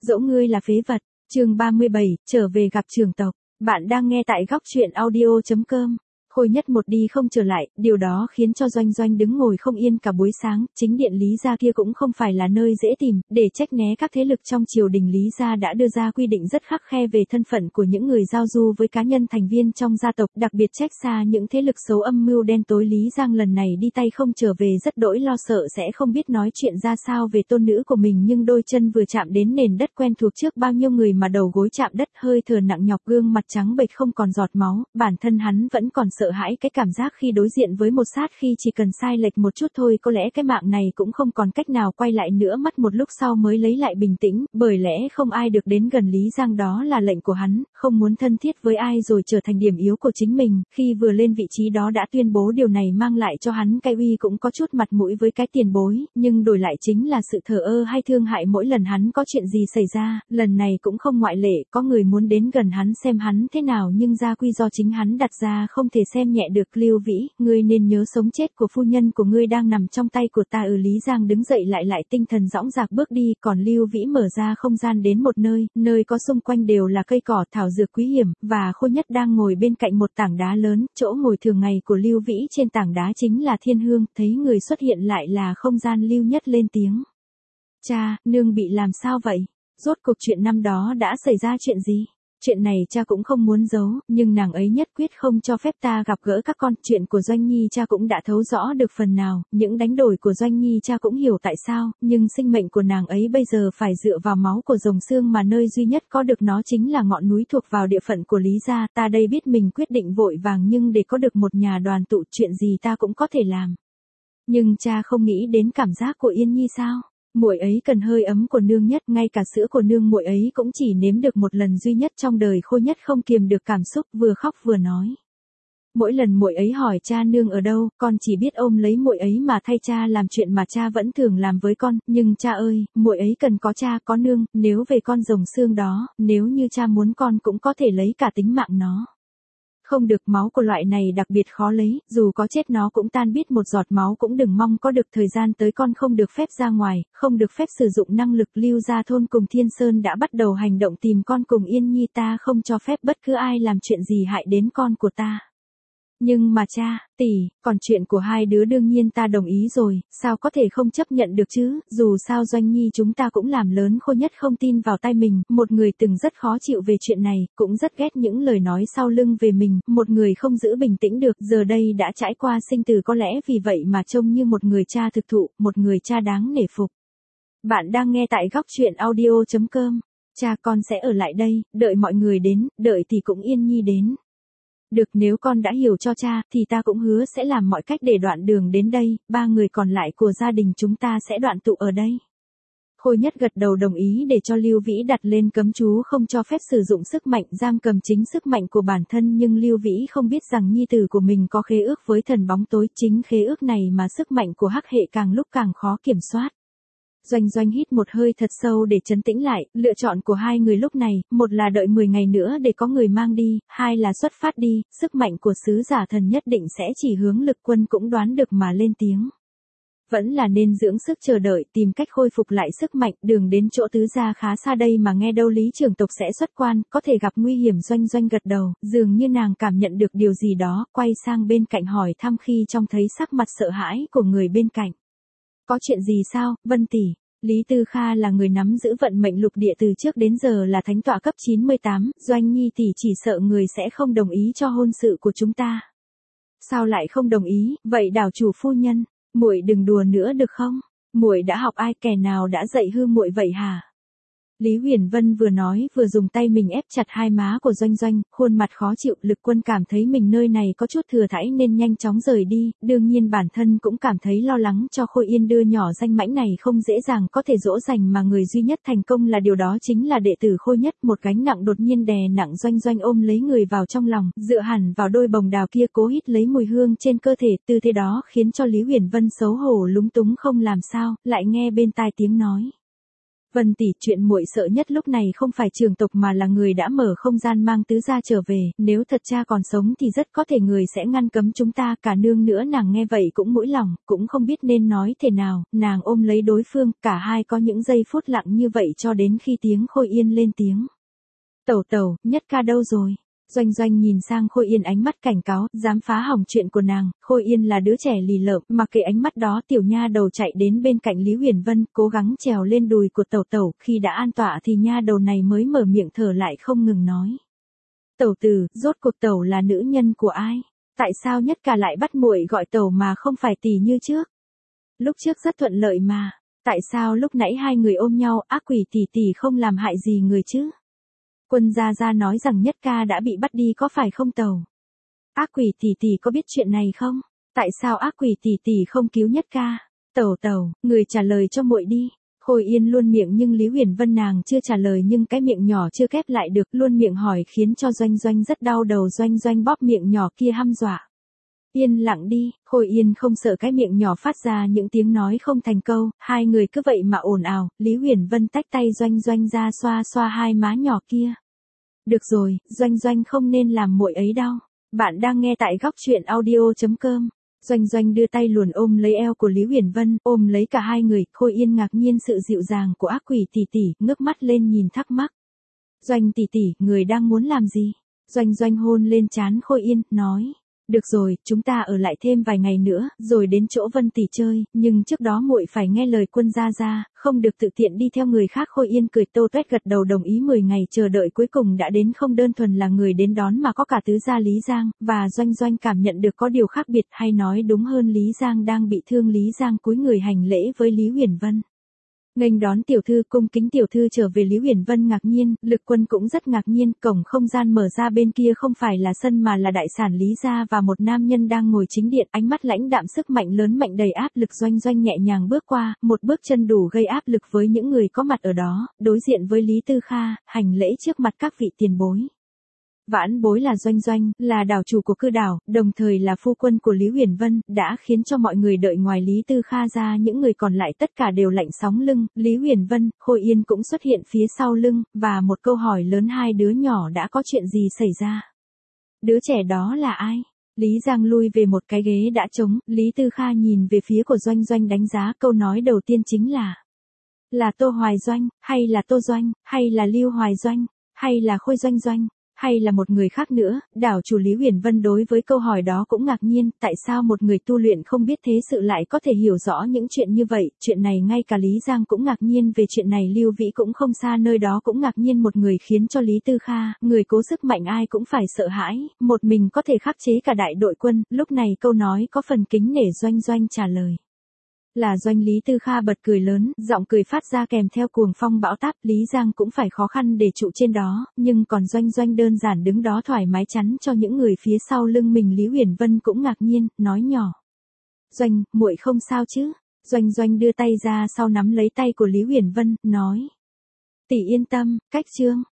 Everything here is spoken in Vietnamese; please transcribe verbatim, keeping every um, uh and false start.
Dẫu ngươi là phế vật. Chương ba mươi bảy, trở về gặp trưởng tộc. Bạn đang nghe tại góc truyện audio chấm com. Khôi Nhất một đi không trở lại, điều đó khiến cho Doanh Doanh đứng ngồi không yên cả buổi sáng. Chính điện Lý gia kia cũng không phải là nơi dễ tìm, để trách né các thế lực trong triều đình Lý gia đã đưa ra quy định rất khắt khe về thân phận của những người giao du với cá nhân thành viên trong gia tộc, đặc biệt trách xa những thế lực xấu âm mưu đen tối. Lý Giang lần này đi tay không trở về rất đỗi lo sợ sẽ không biết nói chuyện ra sao về tôn nữ của mình, nhưng đôi chân vừa chạm đến nền đất quen thuộc trước bao nhiêu người mà đầu gối chạm đất, hơi thở nặng nhọc, gương mặt trắng bệch không còn giọt máu, bản thân hắn vẫn còn sợ hãi cái cảm giác khi đối diện với một sát khi chỉ cần sai lệch một chút thôi có lẽ cái mạng này cũng không còn cách nào quay lại nữa. Mất một lúc sau mới lấy lại bình tĩnh, bởi lẽ không ai được đến gần Lý Giang, đó là lệnh của hắn, không muốn thân thiết với ai rồi trở thành điểm yếu của chính mình. Khi vừa lên vị trí đó đã tuyên bố điều này mang lại cho hắn cái uy cũng có chút mặt mũi với cái tiền bối, nhưng đổi lại chính là sự thờ ơ hay thương hại mỗi lần hắn có chuyện gì xảy ra. Lần này cũng không ngoại lệ, có người muốn đến gần hắn xem hắn thế nào nhưng gia quy do chính hắn đặt ra không thể xem nhẹ được. Lưu Vĩ, ngươi nên nhớ sống chết của phu nhân của ngươi đang nằm trong tay của ta. Ừ. Lý Giang đứng dậy lại lại tinh thần dõng dạc bước đi, còn Lưu Vĩ mở ra không gian đến một nơi, nơi có xung quanh đều là cây cỏ thảo dược quý hiểm, và Khôi Nhất đang ngồi bên cạnh một tảng đá lớn, chỗ ngồi thường ngày của Lưu Vĩ trên tảng đá chính là Thiên Hương. Thấy người xuất hiện lại là không gian, Lưu Nhất lên tiếng. Cha, nương bị làm sao vậy? Rốt cuộc chuyện năm đó đã xảy ra chuyện gì? Chuyện này cha cũng không muốn giấu, nhưng nàng ấy nhất quyết không cho phép ta gặp gỡ các con. Chuyện của Doanh Nhi cha cũng đã thấu rõ được phần nào, những đánh đổi của Doanh Nhi cha cũng hiểu tại sao, nhưng sinh mệnh của nàng ấy bây giờ phải dựa vào máu của rồng xương, mà nơi duy nhất có được nó chính là ngọn núi thuộc vào địa phận của Lý gia. Ta đây biết mình quyết định vội vàng, nhưng để có được một nhà đoàn tụ, chuyện gì ta cũng có thể làm. Nhưng cha không nghĩ đến cảm giác của Yên Nhi sao? Muội ấy cần hơi ấm của nương nhất, ngay cả sữa của nương muội ấy cũng chỉ nếm được một lần duy nhất trong đời. Khôi Nhất không kiềm được cảm xúc, vừa khóc vừa nói. Mỗi lần muội ấy hỏi cha nương ở đâu, con chỉ biết ôm lấy muội ấy mà thay cha làm chuyện mà cha vẫn thường làm với con, nhưng cha ơi, muội ấy cần có cha có nương. Nếu về con rồng xương đó, nếu như cha muốn con cũng có thể lấy cả tính mạng nó. Không được, máu của loại này đặc biệt khó lấy, dù có chết nó cũng tan, biết một giọt máu cũng đừng mong có được. Thời gian tới con không được phép ra ngoài, không được phép sử dụng năng lực. Lưu gia thôn cùng Thiên Sơn đã bắt đầu hành động tìm con cùng Yên Nhi, ta không cho phép bất cứ ai làm chuyện gì hại đến con của ta. Nhưng mà cha, tỷ, còn chuyện của hai đứa đương nhiên ta đồng ý rồi, sao có thể không chấp nhận được chứ, dù sao Doanh Nhi chúng ta cũng làm lớn. Khôi Nhất không tin vào tai mình, một người từng rất khó chịu về chuyện này, cũng rất ghét những lời nói sau lưng về mình, một người không giữ bình tĩnh được, giờ đây đã trải qua sinh tử, có lẽ vì vậy mà trông như một người cha thực thụ, một người cha đáng nể phục. Bạn đang nghe tại góc truyện audio chấm com. Cha con sẽ ở lại đây, đợi mọi người đến, đợi thì cũng Yên Nhi đến. Được, nếu con đã hiểu cho cha, thì ta cũng hứa sẽ làm mọi cách để đoạn đường đến đây, ba người còn lại của gia đình chúng ta sẽ đoạn tụ ở đây. Khôi Nhất gật đầu đồng ý để cho Lưu Vĩ đặt lên cấm chú không cho phép sử dụng sức mạnh, giam cầm chính sức mạnh của bản thân, nhưng Lưu Vĩ không biết rằng nhi tử của mình có khế ước với thần bóng tối, chính khế ước này mà sức mạnh của hắc hệ càng lúc càng khó kiểm soát. Doanh Doanh hít một hơi thật sâu để trấn tĩnh lại, lựa chọn của hai người lúc này, một là đợi mười ngày nữa để có người mang đi, hai là xuất phát đi. Sức mạnh của sứ giả thần nhất định sẽ chỉ hướng Lực Quân cũng đoán được mà lên tiếng. Vẫn là nên dưỡng sức chờ đợi, tìm cách khôi phục lại sức mạnh. Đường đến chỗ tứ gia khá xa đây mà nghe đâu Lý trưởng tộc sẽ xuất quan, có thể gặp nguy hiểm. Doanh Doanh gật đầu, dường như nàng cảm nhận được điều gì đó, quay sang bên cạnh hỏi thăm khi trông thấy sắc mặt sợ hãi của người bên cạnh. Có chuyện gì sao, Vân tỷ? Lý Tư Kha là người nắm giữ vận mệnh lục địa từ trước đến giờ, là thánh tọa cấp chín mươi tám, Doanh Nhi tỷ chỉ sợ người sẽ không đồng ý cho hôn sự của chúng ta. Sao lại không đồng ý? Vậy đảo chủ phu nhân, muội đừng đùa nữa được không? Muội đã học ai, kẻ nào đã dạy hư muội vậy hả? Lý Huyền Vân vừa nói vừa dùng tay mình ép chặt hai má của Doanh Doanh, khuôn mặt khó chịu. Lực Quân cảm thấy mình nơi này có chút thừa thãi nên nhanh chóng rời đi, đương nhiên bản thân cũng cảm thấy lo lắng cho Khôi Yên. Đưa nhỏ danh mãnh này không dễ dàng có thể dỗ dành, mà người duy nhất thành công là điều đó chính là đệ tử Khôi Nhất. Một gánh nặng đột nhiên đè nặng Doanh Doanh ôm lấy người vào trong lòng, dựa hẳn vào đôi bồng đào kia cố hít lấy mùi hương trên cơ thể. Tư thế đó khiến cho Lý Huyền Vân xấu hổ lúng túng không làm sao, lại nghe bên tai tiếng nói. Vân tỷ, chuyện muội sợ nhất lúc này không phải trường tộc mà là người đã mở không gian mang tứ gia trở về, nếu thật cha còn sống thì rất có thể người sẽ ngăn cấm chúng ta. Cả nương nữa nàng nghe vậy cũng mũi lòng, cũng không biết nên nói thế nào, nàng ôm lấy đối phương, cả hai có những giây phút lặng như vậy cho đến khi tiếng Khôi Yên lên tiếng. Tẩu tẩu, Nhất ca đâu rồi? Doanh Doanh nhìn sang Khôi Yên ánh mắt cảnh cáo, dám phá hỏng chuyện của nàng. Khôi Yên là đứa trẻ lì lợm, mặc kệ ánh mắt đó, tiểu nha đầu chạy đến bên cạnh Lý Huyền Vân, cố gắng trèo lên đùi của tẩu tẩu, khi đã an tọa thì nha đầu này mới mở miệng thở lại không ngừng nói. Tẩu tử, rốt cuộc tẩu là nữ nhân của ai? Tại sao Nhất ca lại bắt muội gọi tẩu mà không phải tỷ như trước? Lúc trước rất thuận lợi mà, tại sao lúc nãy hai người ôm nhau, ác quỷ tỷ tỷ không làm hại gì người chứ? Quân gia gia nói rằng Nhất ca đã bị bắt đi có phải không tẩu? Ác quỷ tỷ tỷ có biết chuyện này không? Tại sao ác quỷ tỷ tỷ không cứu Nhất ca? Tẩu tẩu, người trả lời cho muội đi. Khôi Yên luôn miệng nhưng Lý Huyền Vân nàng chưa trả lời nhưng cái miệng nhỏ chưa khép lại được, luôn miệng hỏi khiến cho Doanh Doanh rất đau đầu. Doanh Doanh bóp miệng nhỏ kia hăm dọa. Yên lặng đi, Khôi Yên không sợ cái miệng nhỏ phát ra những tiếng nói không thành câu, hai người cứ vậy mà ồn ào. Lý Huyền Vân tách tay Doanh Doanh ra xoa xoa hai má nhỏ kia. Được rồi, Doanh Doanh không nên làm muội ấy đau. Bạn đang nghe tại góc truyện audio chấm com. Doanh Doanh đưa tay luồn ôm lấy eo của Lý Huyền Vân, ôm lấy cả hai người. Khôi Yên ngạc nhiên sự dịu dàng của ác quỷ tỷ tỷ, ngước mắt lên nhìn thắc mắc. Doanh tỷ tỷ, người đang muốn làm gì? Doanh Doanh hôn lên trán Khôi Yên, nói. Được rồi, chúng ta ở lại thêm vài ngày nữa, rồi đến chỗ Vân tỷ chơi, nhưng trước đó muội phải nghe lời quân gia gia, không được tự tiện đi theo người khác. Khôi Yên cười tô toét gật đầu đồng ý. Mười ngày chờ đợi cuối cùng đã đến, không đơn thuần là người đến đón mà có cả tứ gia Lý Giang, và Doanh Doanh cảm nhận được có điều khác biệt, hay nói đúng hơn Lý Giang đang bị thương. Lý Giang cúi người hành lễ với Lý Huyền Vân. Nghênh đón tiểu thư, cung kính tiểu thư trở về. Lý Huyền Vân ngạc nhiên, Lực Quân cũng rất ngạc nhiên. Cổng không gian mở ra, bên kia không phải là sân mà là đại sảnh Lý gia và một nam nhân đang ngồi chính điện, ánh mắt lãnh đạm, sức mạnh lớn mạnh đầy áp lực. Doanh Doanh nhẹ nhàng bước qua, một bước chân đủ gây áp lực với những người có mặt ở đó, đối diện với Lý Tư Kha, hành lễ trước mặt các vị tiền bối. Vãn bối là Doanh Doanh, là đảo chủ của cư đảo, đồng thời là phu quân của Lý Huyền Vân, đã khiến cho mọi người đợi. Ngoài Lý Tư Kha ra, những người còn lại tất cả đều lạnh sóng lưng. Lý Huyền Vân, Khôi Yên cũng xuất hiện phía sau lưng, và một câu hỏi lớn: hai đứa nhỏ đã có chuyện gì xảy ra? Đứa trẻ đó là ai? Lý Giang lui về một cái ghế đã trống, Lý Tư Kha nhìn về phía của Doanh Doanh đánh giá. Câu nói đầu tiên chính là: là Tô Hoài Doanh, hay là Tô Doanh, hay là Lưu Hoài Doanh, hay là Khôi Doanh Doanh, hay là một người khác nữa? Đảo chủ Lý Huyền Vân đối với câu hỏi đó cũng ngạc nhiên, tại sao một người tu luyện không biết thế sự lại có thể hiểu rõ những chuyện như vậy. Chuyện này ngay cả Lý Giang cũng ngạc nhiên về chuyện này. Lưu Vĩ cũng không xa nơi đó cũng ngạc nhiên. Một người khiến cho Lý Tư Kha, người cố sức mạnh ai cũng phải sợ hãi, một mình có thể khắc chế cả đại đội quân. Lúc này câu nói có phần kính nể. Doanh Doanh trả lời: là Doanh. Lý Tư Kha bật cười lớn, giọng cười phát ra kèm theo cuồng phong bão táp. Lý Giang cũng phải khó khăn để trụ trên đó, nhưng còn Doanh Doanh đơn giản đứng đó thoải mái chắn cho những người phía sau lưng mình. Lý Huyền Vân cũng ngạc nhiên, nói nhỏ: Doanh, muội không sao chứ? Doanh Doanh đưa tay ra sau nắm lấy tay của Lý Huyền Vân, nói: tỷ yên tâm, cách chương.